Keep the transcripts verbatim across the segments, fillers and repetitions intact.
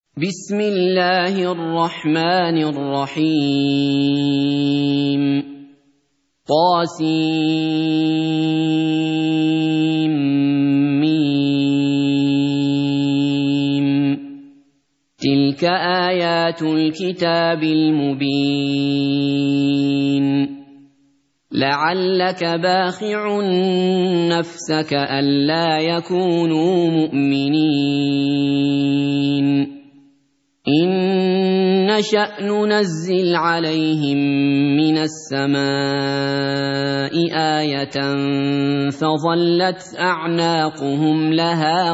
بسم الله الرحمن الرحيم طاسيم تلك آيات الكتاب المبين لعلك باخع نفسك ألا يكونوا مؤمنين إن نشأ ننزل عليهم من السماء آية فظلت أعناقهم لها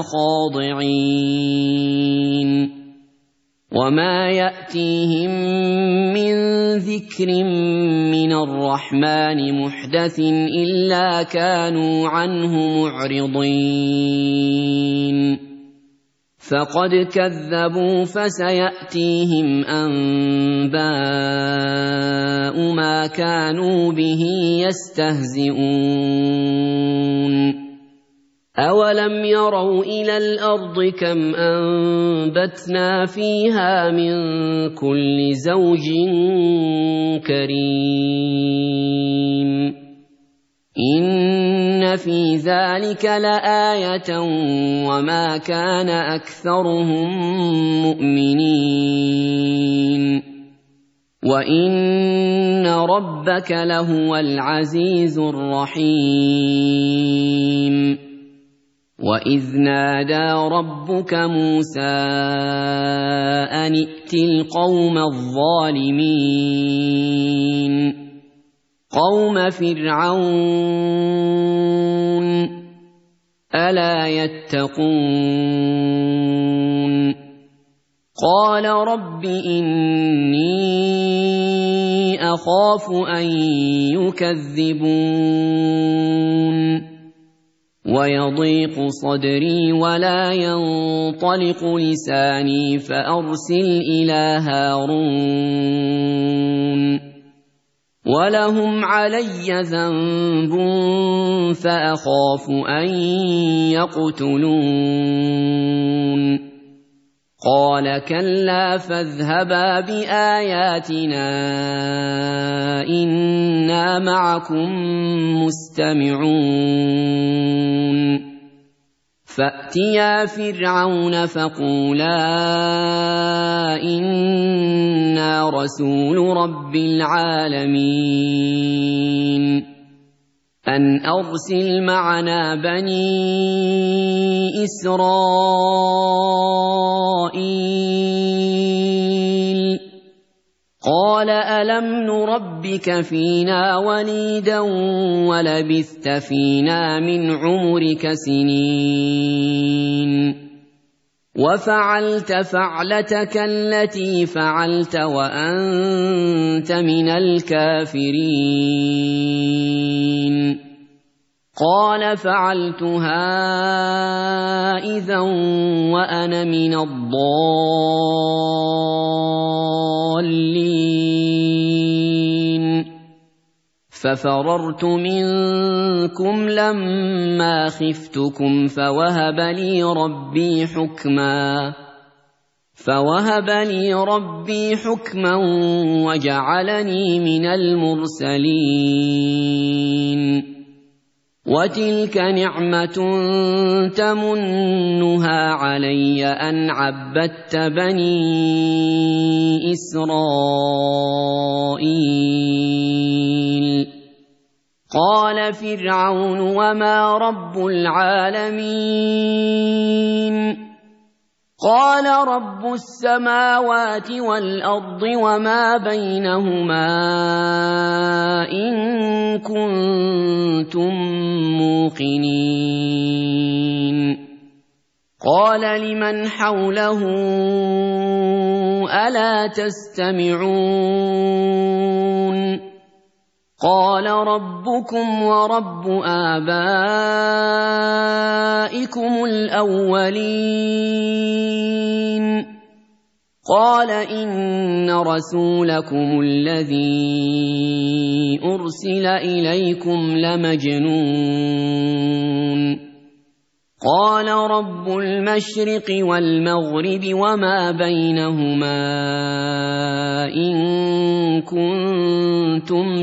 خاضعين وما يأتيهم من ذكر من الرحمن محدث إلا كانوا عنه معرضين فقد كذبوا فسيأتيهم أنباء ما كانوا به يستهزئون أولم يروا إلى الأرض كم أنبتنا فيها من كل زوج كريم إن في ذلك لآية وما كان أكثرهم مؤمنين وإن ربك لهو العزيز الرحيم وإذ نادى ربك موسى أن ائت القوم الظالمين قوم فرعون ألا يتقون قال رب إني أخاف أن يكذبون ويضيق صدري ولا ينطلق لساني فأرسل إلى هارون ولهم علي ذنب فأخاف أن يقتلون قال كلا فاذهبا بآياتنا إنا معكم مستمعون فأتيا فرعون فقولا إنا رسول رب العالمين أن أرسل معنا بني إسرائيل قال ألم نربك فينا وليدا ولبثت فينا من عمرك سنين وفعلت فعلتك التي فعلت وأنت من الكافرين قال فعلتها إذا وأنا من الضالين ففررت منكم لما خفتكم فوهب لي ربي حكما فوهب لي ربي حكما وجعلني من المرسلين وتلك نعمة تمنها علي أن عبدت بني إسرائيل قال فرعون وما رب العالمين قال رب السماوات والأرض وما بينهما إن كنتم موقنين قال لمن حوله ألا تستمعون قال ربكم ورب آبائكم الأولين قال إن رسولكم الذي أرسل إليكم لمجنون قال رب المشرق والمغرب وما بينهما إن كنتم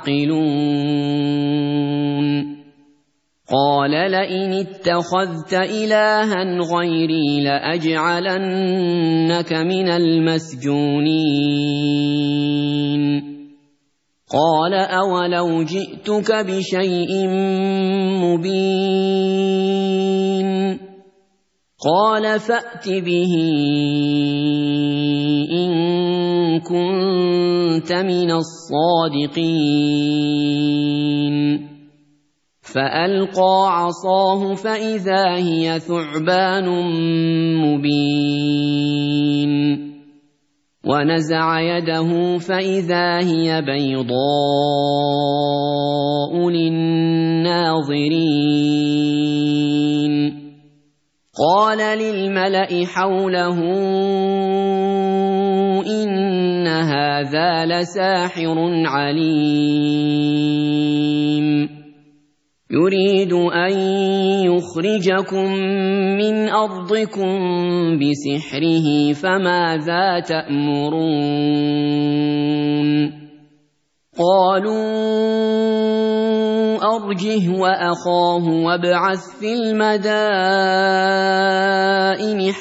تعقلون قال لئن اتخذت إلها غيري لأجعلنك من المسجونين قال أولو جئتك بشيء مبين قال فأت به إن كنت من الصادقين فألقى عصاه فإذا هي ثعبان مبين ونزع يده فإذا هي بيضاء للناظرين قال للملأ حوله إن هذا لساحر عليم يريد أن يخرجكم من أرضكم بسحره فماذا تأمرون قالوا أرجه وأخاه وابعث في المدائن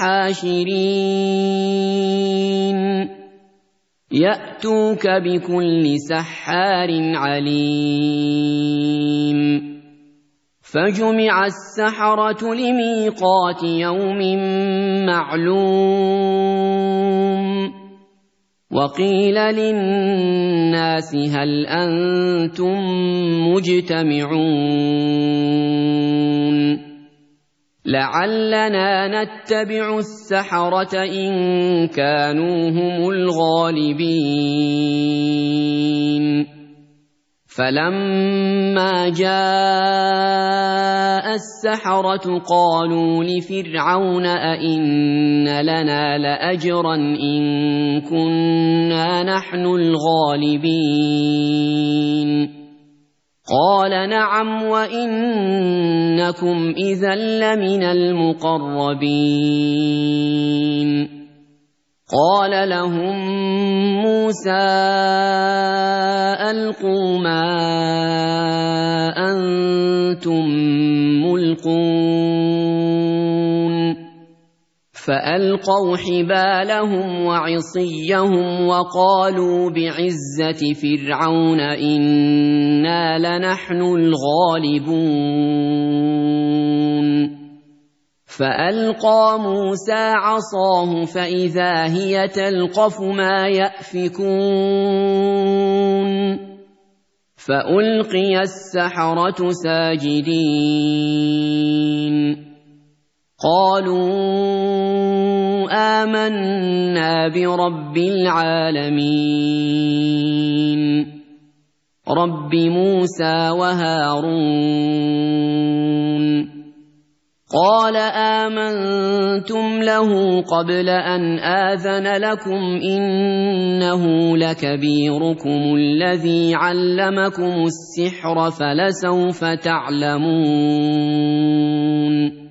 حاشرين يأتوك بكل سحار عليم فجمع السحرة لميقات يوم معلوم وقيل للناس هل أنتم مجتمعون لعلنا نتبع السحرة إن كانوا هم الغالبين فلما جاء السحرة قالوا لفرعون أئن لنا لأجرا إن كنا نحن الغالبين قال نعم وإنكم إذا لمن المقربين قال لهم موسى ألقوا ما أنتم ملقون فألقوا حبالهم وعصيهم وقالوا بعزة فرعون إنا لنحن الغالبون فألقى موسى عصاه فإذا هي تلقف ما يأفكون فألقي السحرة ساجدين قالوا آمنا برب العالمين رب موسى وهارون قال آمنتم له قبل أن آذن لكم إنه لكبيركم الذي علمكم السحر فلسوف تعلمون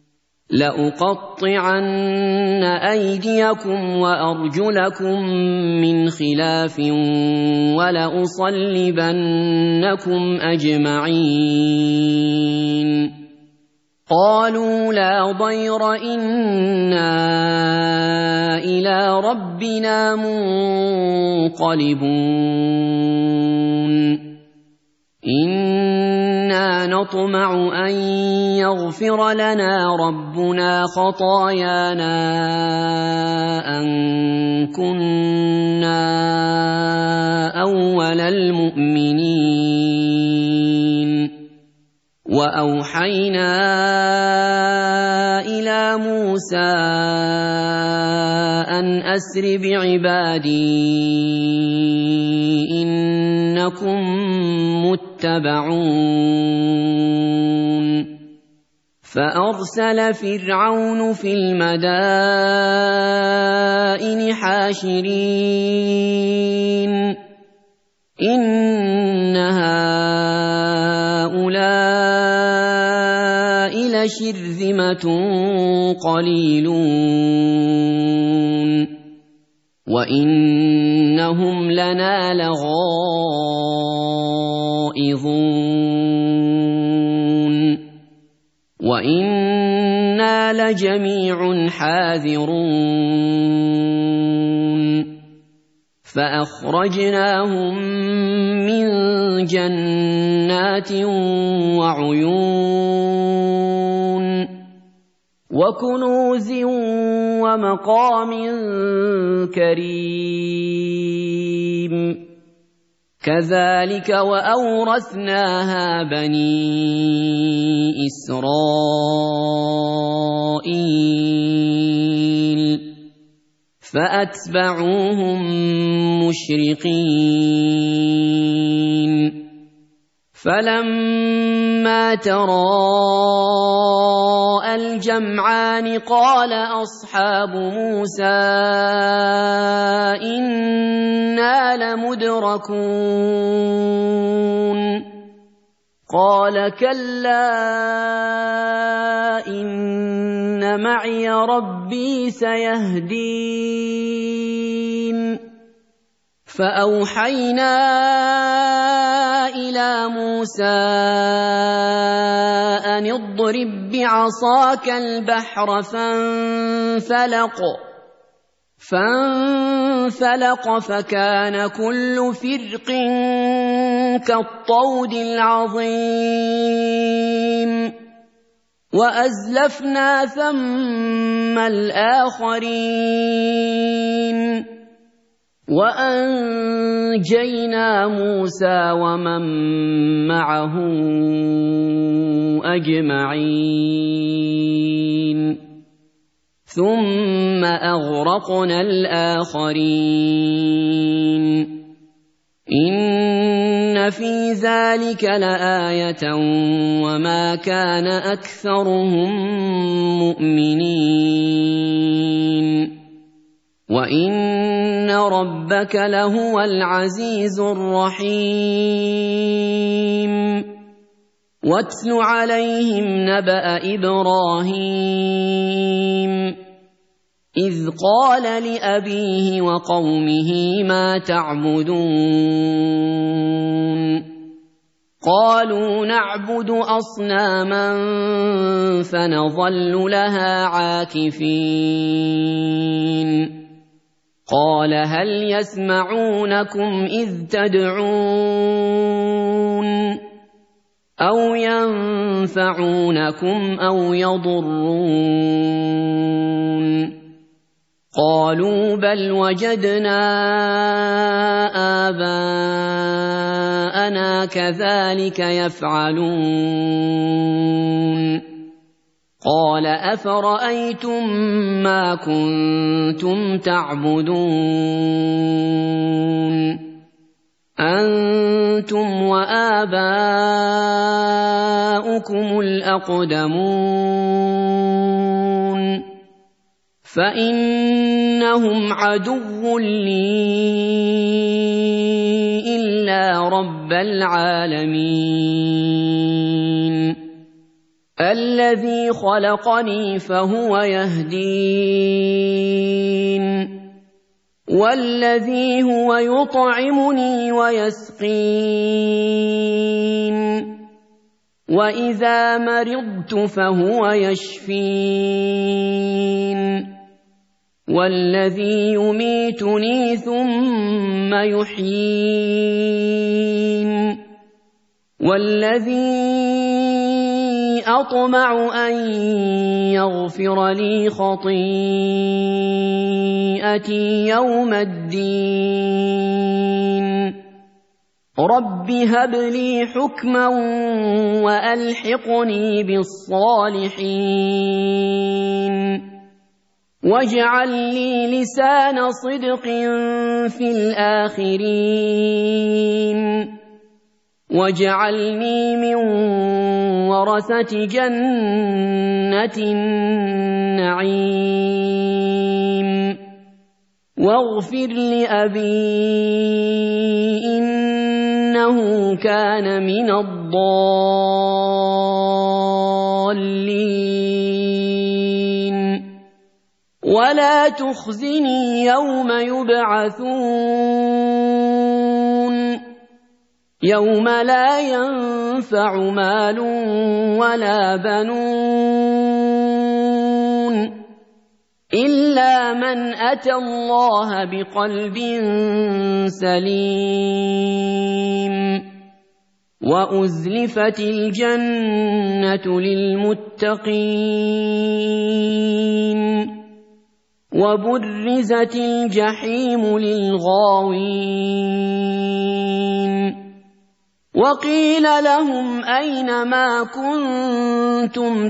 لأقطعن أيديكم وأرجلكم من خلاف ولأصلبنكم أجمعين قالوا لا ضير إنا إلى ربنا منقلبون إنا نطمع أن يغفر لنا ربنا خطايانا أن كنا أول المؤمنين وأوحينا إلى موسى أن أسر بعبادي إنكم متبعون فأرسل فرعون في المدائن حاشرين إن هؤلاء شرذمة قليلون وإنهم لنا لغائظون وإنا لجميع حاذرون فأخرجناهم من جنات وعيون وكنوز ومقام كريم كذلك وأورثناها بني إسرائيل فأتبعوهم مشرقين فلما تراءى الجمعان قال أصحاب موسى إنا لمدركون قال كلا إن معي ربي سيهدين فأوحينا إلى موسى أن اضرب بعصاك البحر فانفلق فانفلق فكان كل فرق كالطود العظيم وأزلفنا ثم الآخرين وأنجينا موسى ومن معه أجمعين ثم أغرقنا الآخرين إن في ذلك لآية وما كان أكثرهم مؤمنين وإن ربك لهو العزيز الرحيم واتل عليهم نبأ إبراهيم إذ قال لأبيه وقومه ما تعبدون قالوا نعبد أصناما فنظل لها عاكفين قال هل يسمعونكم إذ تدعون أو ينفعونكم أو يضرون قالوا بل وجدنا آباءنا كذلك يفعلون قال أفرأيتم ما كنتم تعبدون أنتم وآباؤكم الأقدمون فإنهم عدو لي إلا رب العالمين الذي خلقني فهو يهدين والذي هو يطعمني ويسقين وإذا مرضت فهو يشفين والذي يميتني ثم يحيين والذي أطمع أن يغفر لي خطيئتي يوم الدين رب هب لي حكما وألحقني بالصالحين واجعل لي لسان صدق في الآخرين واجعلني من ورثة جنة النعيم واغفر لأبي إنه كان من الضالين الضالين ولا تخزني يوم يبعثون يوم لا ينفع مال ولا بنون إلا من أتى الله بقلب سليم وأزلفت الجنة للمتقين وبرزت الجحيم للغاوين وقيل لهم أين ما كنتم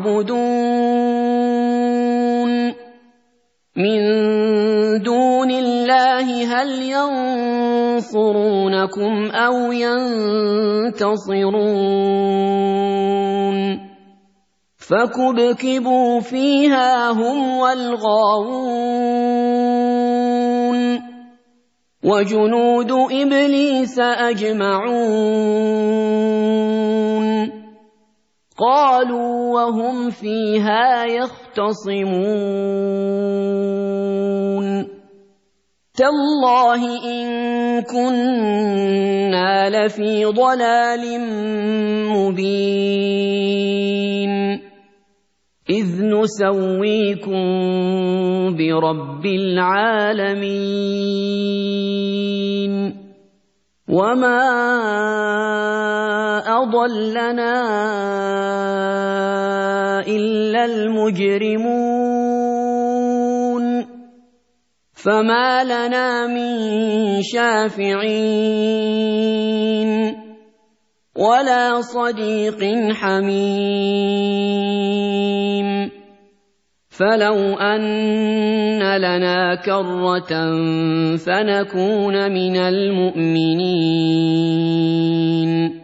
تعبدون من دون الله هل ينصرونكم أو ينتصرون فكبكبوا فيها هم والغاوون وجنود إبليس أجمعون قالوا وهم فيها يختصمون تالله إن كنا لفي ضلال مبين إذ نسويكم برب العالمين وما أضلنا إلا المجرمون فما لنا من شافعين ولا صديق حميم فلو أن لنا كرة فنكون من المؤمنين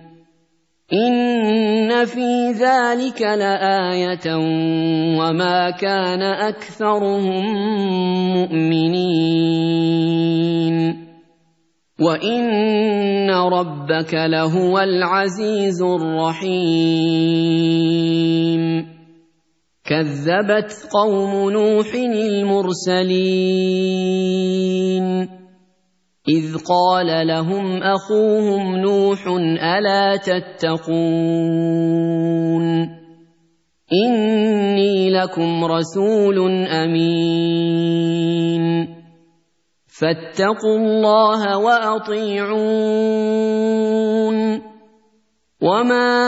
إن في ذلك لآية وما كان أكثرهم مؤمنين وإن ربك لهو العزيز الرحيم كذبت قوم نوح المرسلين إذ قال لهم أخوهم نوح ألا تتقون إني لكم رسول أمين فاتقوا الله وأطيعون وما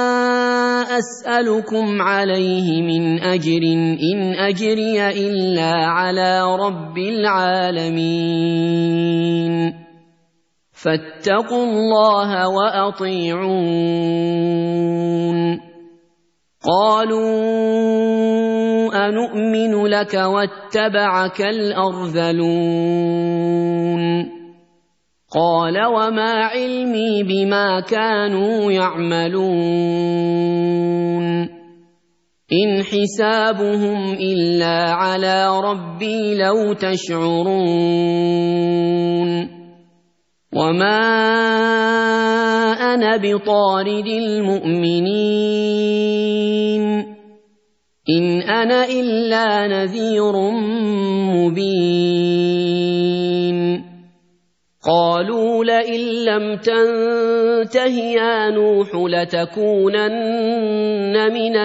أسألكم عليه من أجر إن أجري إلا على رب العالمين فاتقوا الله وأطيعون قالوا أنؤمن لك واتبعك الأرذلون قال وما علمي بما كانوا يعملون إن حسابهم إلا على ربي لو تشعرون وما أنا بطارد المؤمنين إن أنا إلا نذير مبين قالوا لئن لم تنته يا نوح لتكونن من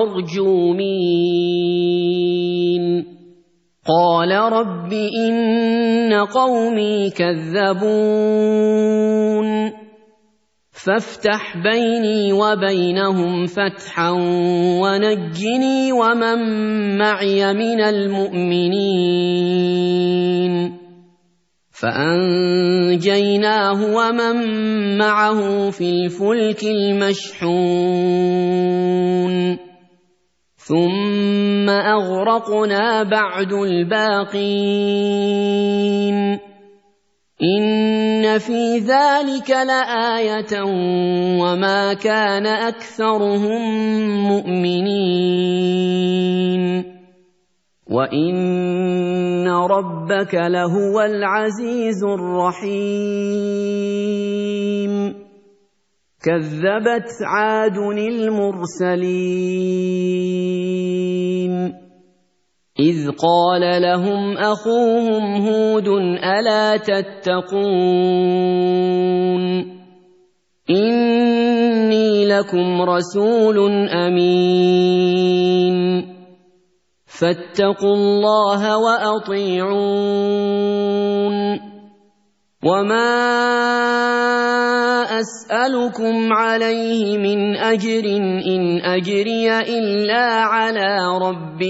المرجومين قال رب إن قومي كذبون فافتح بيني وبينهم فتحا ونجني ومن معي من المؤمنين فأنجيناه ومن معه في الفلك المشحون ثم أغرقنا بعد الباقين إن في ذلك لآية وما كان أكثرهم مؤمنين وإن ربك لهو العزيز الرحيم كذبت عاد المرسلين إذ قال لهم أخوهم هود ألا تتقون إني لكم رسول أمين فاتقوا الله وأطيعون وما أسألكم عليه من أجر إن أجري إلا على رب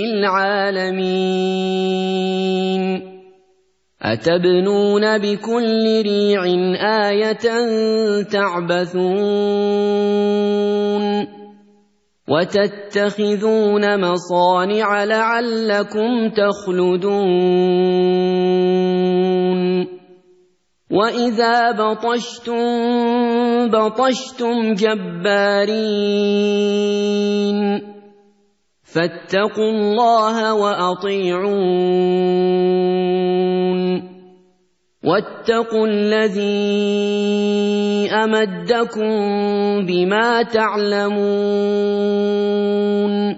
العالمين أتبنون بكل ريع آية تعبثون وتتخذون مصانع لعلكم تخلدون وإذا بطشتم بطشتم جبارين فاتقوا الله وأطيعون واتقوا الذي أمدكم بما تعلمون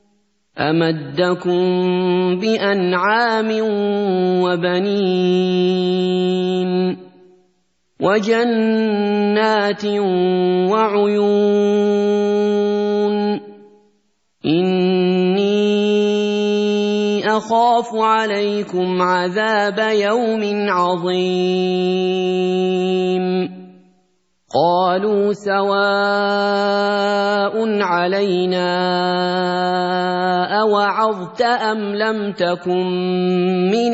أمدكم بأنعام وبنين وجنات وعيون إني أخاف عليكم عذاب يوم عظيم قالوا سواء علينا أوعظت أم لم تكن من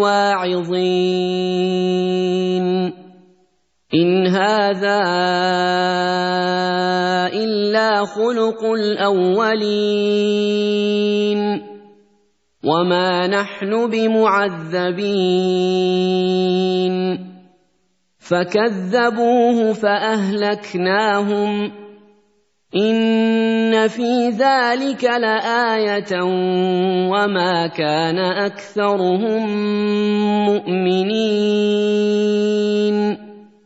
الواعظين إن هذا إلا خلق الأولين وما نحن بمعذبين فكذبوه فأهلكناهم إن في ذلك لآية وما كان أكثرهم مؤمنين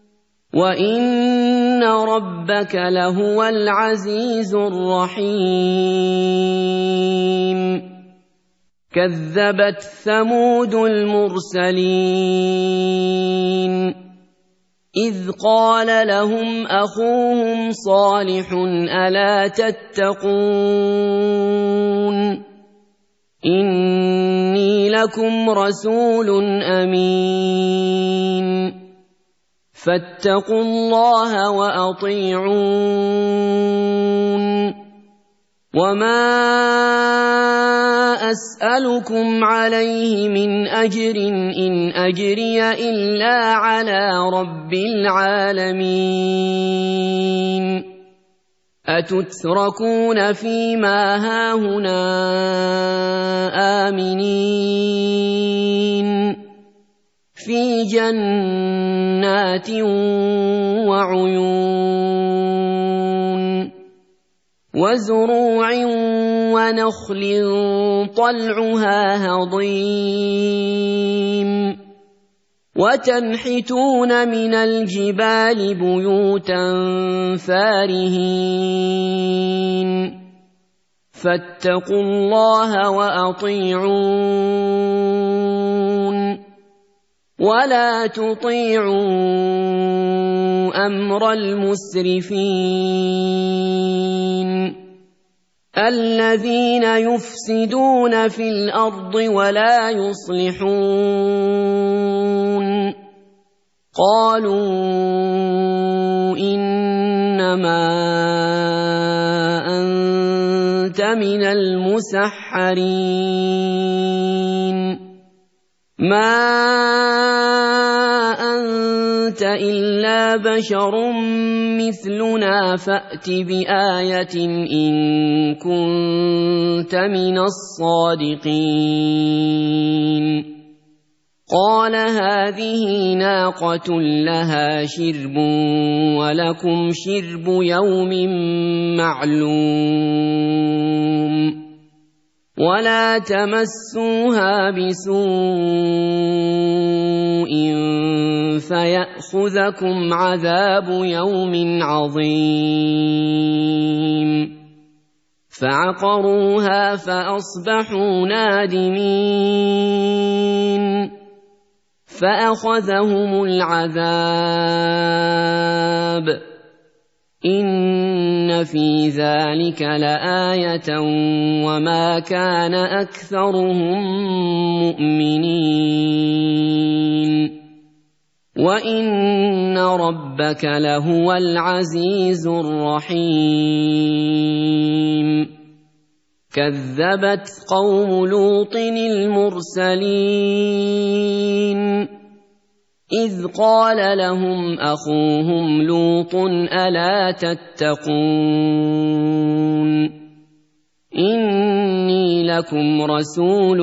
وإن ربك لهو العزيز الرحيم كذبت ثمود المرسلين إذ قال لهم أخوهم صالح ألا تتقون إني لكم رسول أمين فاتقوا الله وأطيعون وما أسألكم عليه من أجر إن أجري إلا على رب العالمين أتتركون فيما هاهنا آمنين في جنات وعيون وزروع ونخل طلعها هضيم وتنحتون من الجبال بيوتا فارهين فاتقوا الله وأطيعون ولا تطيعوا أمر المسرفين الذين يفسدون في الأرض ولا يصلحون قالوا إنما أنت من المسحرين ما أنت إلا بشر مثلنا فأت بآية إن كنت من الصادقين قال هذه ناقة لها شرب ولكم شرب يوم معلوم ولا تمسوها بسوء فيأخذكم عذاب يوم عظيم فعقروها فأصبحوا نادمين فأخذهم العذاب إن في ذلك لآية وما كان أكثرهم مؤمنين وإن ربك لهو العزيز الرحيم كذبت قوم لوط المرسلين إذ قال لهم أخوهم لوط ألا تتقون إني لكم رسول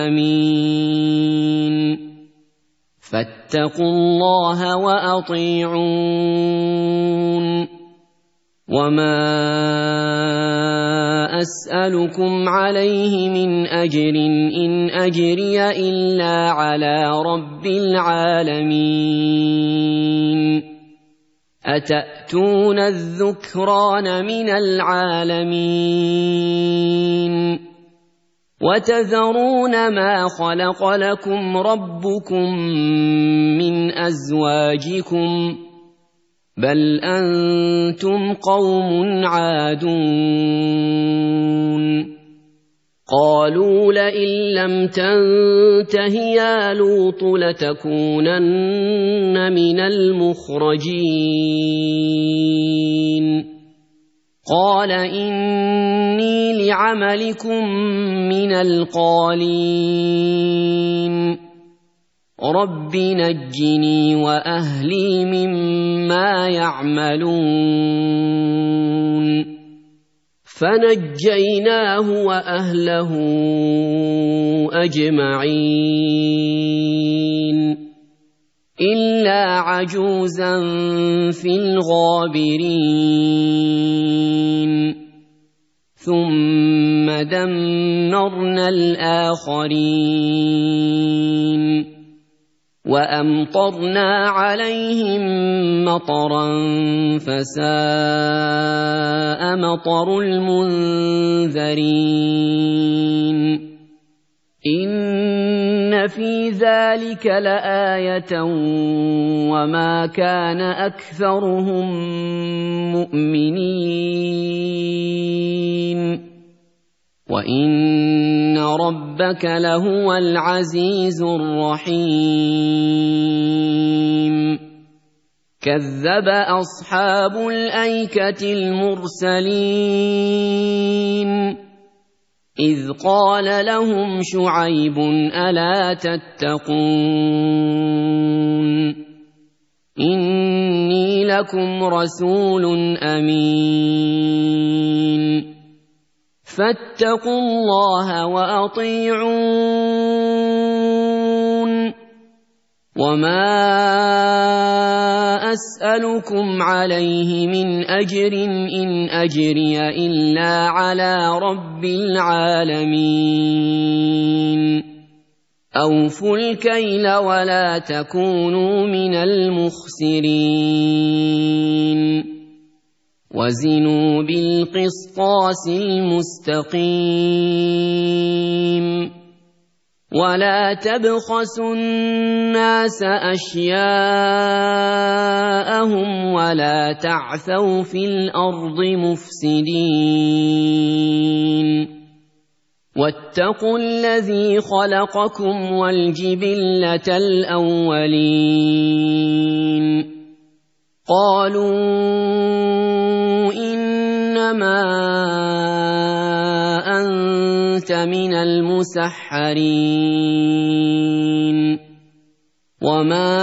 أمين فاتقوا الله وأطيعون وما أسألكم عليه من أجر إن أجري إلا على رب العالمين أتأتون الذكران من العالمين وتذرون ما خلق لكم ربكم من أزواجكم بل أنتم قوم عادون قالوا لئن لم تنته يا لوط لتكونن من المخرجين قال إني لعملكم من القالين رب نجني وأهلي مما يعملون فنجيناه وأهله أجمعين إلا عجوزا في الغابرين ثم دمرنا الآخرين وأمطرنا عليهم مطرا فساء مطر المنذرين إن في ذلك لآية وما كان أكثرهم مؤمنين وإن ربك لهو العزيز الرحيم كذب أصحاب الأيكة المرسلين إذ قال لهم شعيب ألا تتقون إني لكم رسول أمين فاتقوا الله وأطيعون وما أسألكم عليه من أجر إن أجري إلا على رب العالمين أوفوا الكيل ولا تكونوا من المخسرين وزنوا بالقسطاس المستقيم ولا تبخسوا الناس أشياءهم ولا تعثوا في الأرض مفسدين واتقوا الذي خلقكم والجبلة الأولين قالوا إنما أنت من المسحرين وما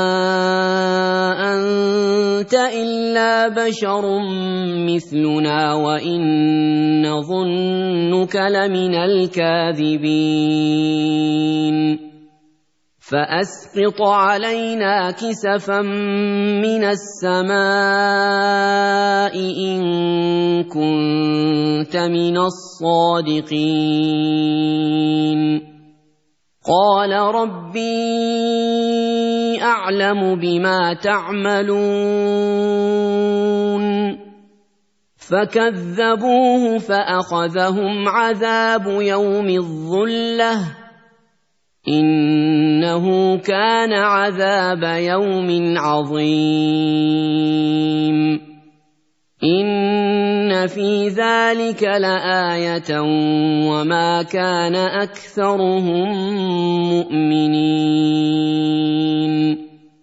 أنت إلا بشر مثلنا وإن نظنك لمن الكاذبين فأسقط علينا كسفا من السماء إن كنت من الصادقين قال ربي أعلم بما تعملون فكذبوه فأخذهم عذاب يوم الظلة إنه كان عذاب يوم عظيم إن في ذلك لآية وما كان أكثرهم مؤمنين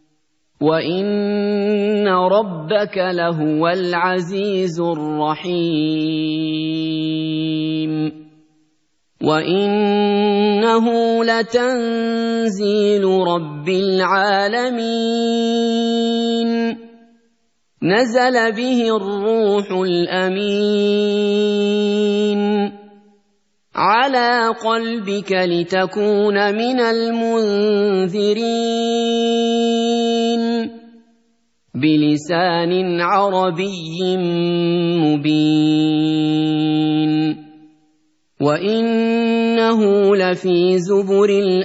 وإن ربك لهو العزيز الرحيم وإنه لتنزيل رب العالمين نزل به الروح الأمين على قلبك لتكون من المنذرين بلسان عربي مبين وإنه لفي زبر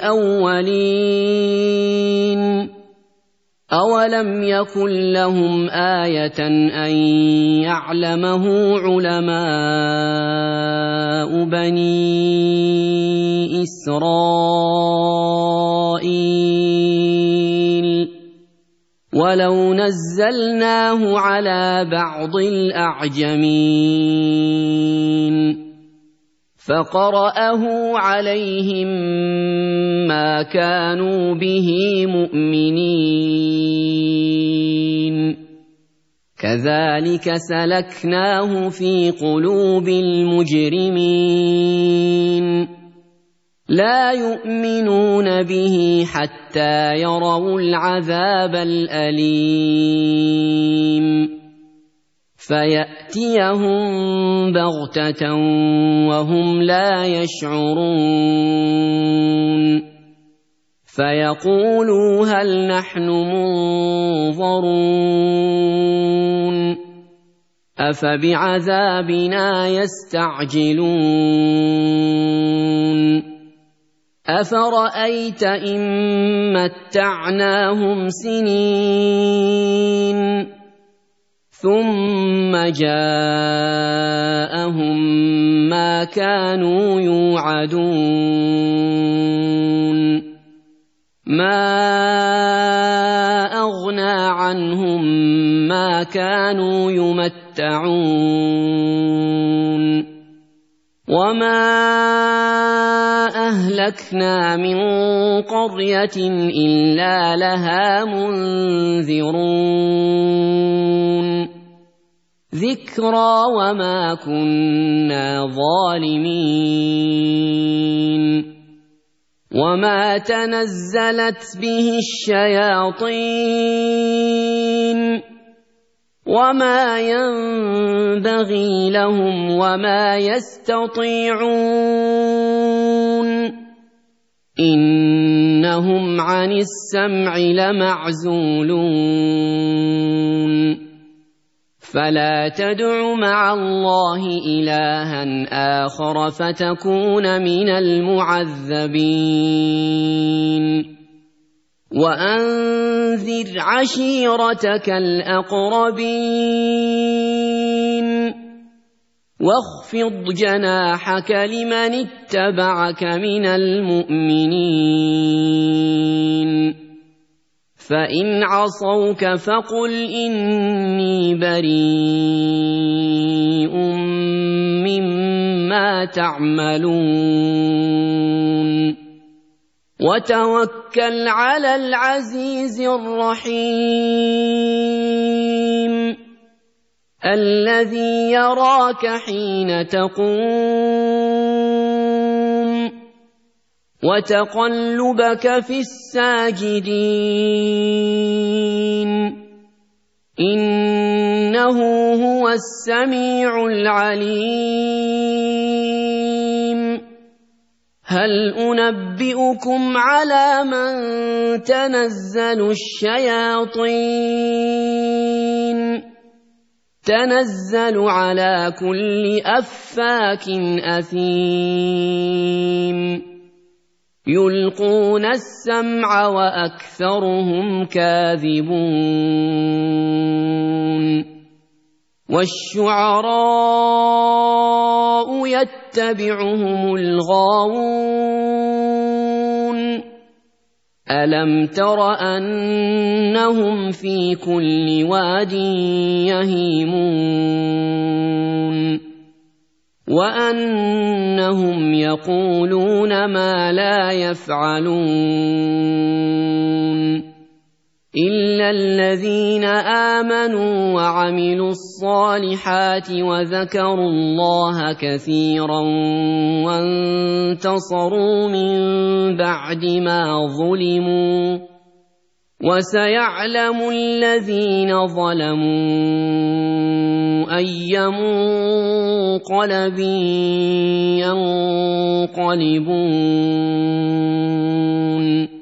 الأولين أولم يكن لهم آية أن يعلمه علماء بني إسرائيل ولو نزلناه على بعض الأعجمين فقرأه عليهم ما كانوا به مؤمنين كذلك سلكناه في قلوب المجرمين لا يؤمنون به حتى يروا العذاب الأليم فيأتيهم بغتة وهم لا يشعرون فيقولوا هل نحن منظرون أفبعذابنا يستعجلون أفرأيت إن متعناهم سنين ثم جاءهم ما كانوا يوعدون ما أغنى عنهم ما كانوا يمتعون وما أهلكنا من قرية إلا لها منذرون ذكرى وما كنا ظالمين وما تنزلت به الشياطين وما ينبغي لهم وما يستطيعون إنهم عن السمع لمعزولون فلا تدع مع الله إلها آخر فتكون من المعذبين وأنذر عشيرتك الأقربين واخفض جناحك لمن اتبعك من المؤمنين فإن عصوك فقل إني بريء مما تعملون وتوكل على العزيز الرحيم الذي يراك حين تقوم وتقلبك في الساجدين إنه هو السميع العليم هل أنبئكم على من تنزل الشياطين تنزل على كل أفاك أثيم يلقون السمع وأكثرهم كاذبون والشعراء يتبعهم الغاوون ألم تر أنهم في كل واد يهيمون وأنهم يقولون ما لا يفعلون إلا الذين آمنوا وعملوا الصالحات وذكروا الله كثيرا وانتصروا من بعد ما ظلموا وسيعلم الذين ظلموا أي منقلب ينقلبون